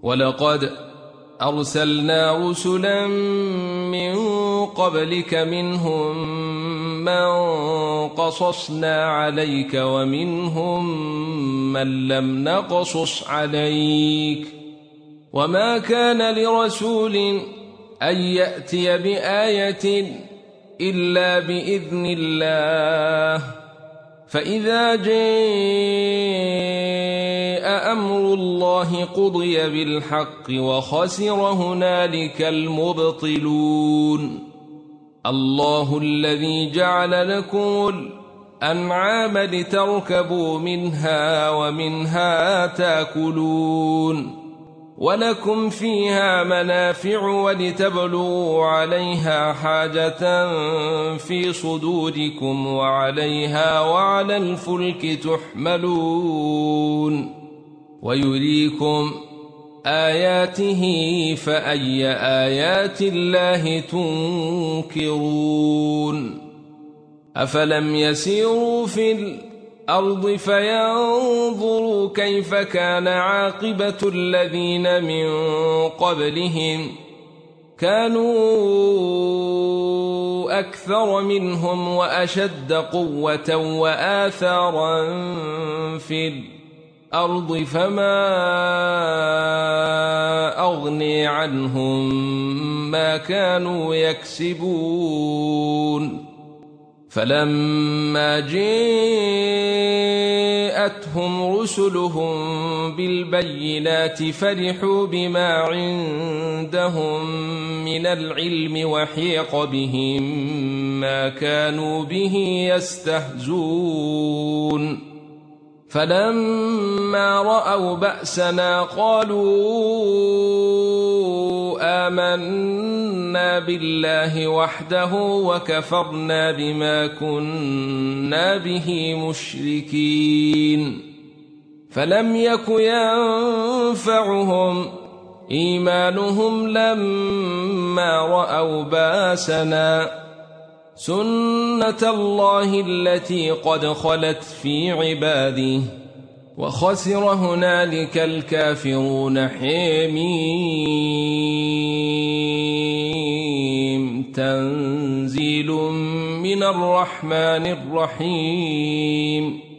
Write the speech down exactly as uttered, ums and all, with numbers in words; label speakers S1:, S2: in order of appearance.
S1: ولقد أرسلنا رسلا من قبلك منهم من قصصنا عليك ومنهم من لم نقصص عليك وما كان لرسول أن يأتي بآية إلا بإذن الله فإذا جاء أمر الله قضي بالحق وخسر هنالك المبطلون الله الذي جعل لكم الأنعام لتركبوا منها ومنها تأكلون ولكم فيها منافع ولتبلغوا عليها حاجة في صدوركم وعليها وعلى الفلك تحملون ويريكم آياته فأي آيات الله تنكرون أفلم يسيروا في الأرض فينظروا كيف كان عاقبة الذين من قبلهم كانوا أكثر منهم وأشد قوة وآثارا في الأرض فما أغني عنهم ما كانوا يكسبون فلما جاءتهم رسلهم بالبينات فرحوا بما عندهم من العلم وحيق بهم ما كانوا به يستهزون فلما رأوا بأسنا قالوا آمنا بالله وحده وكفرنا بما كنا به مشركين فلم يك ينفعهم إيمانهم لما رأوا بأسنا سنة الله التي قد خلت في عباده وخسر هنالك الكافرون حميم تنزيل من الرحمن الرحيم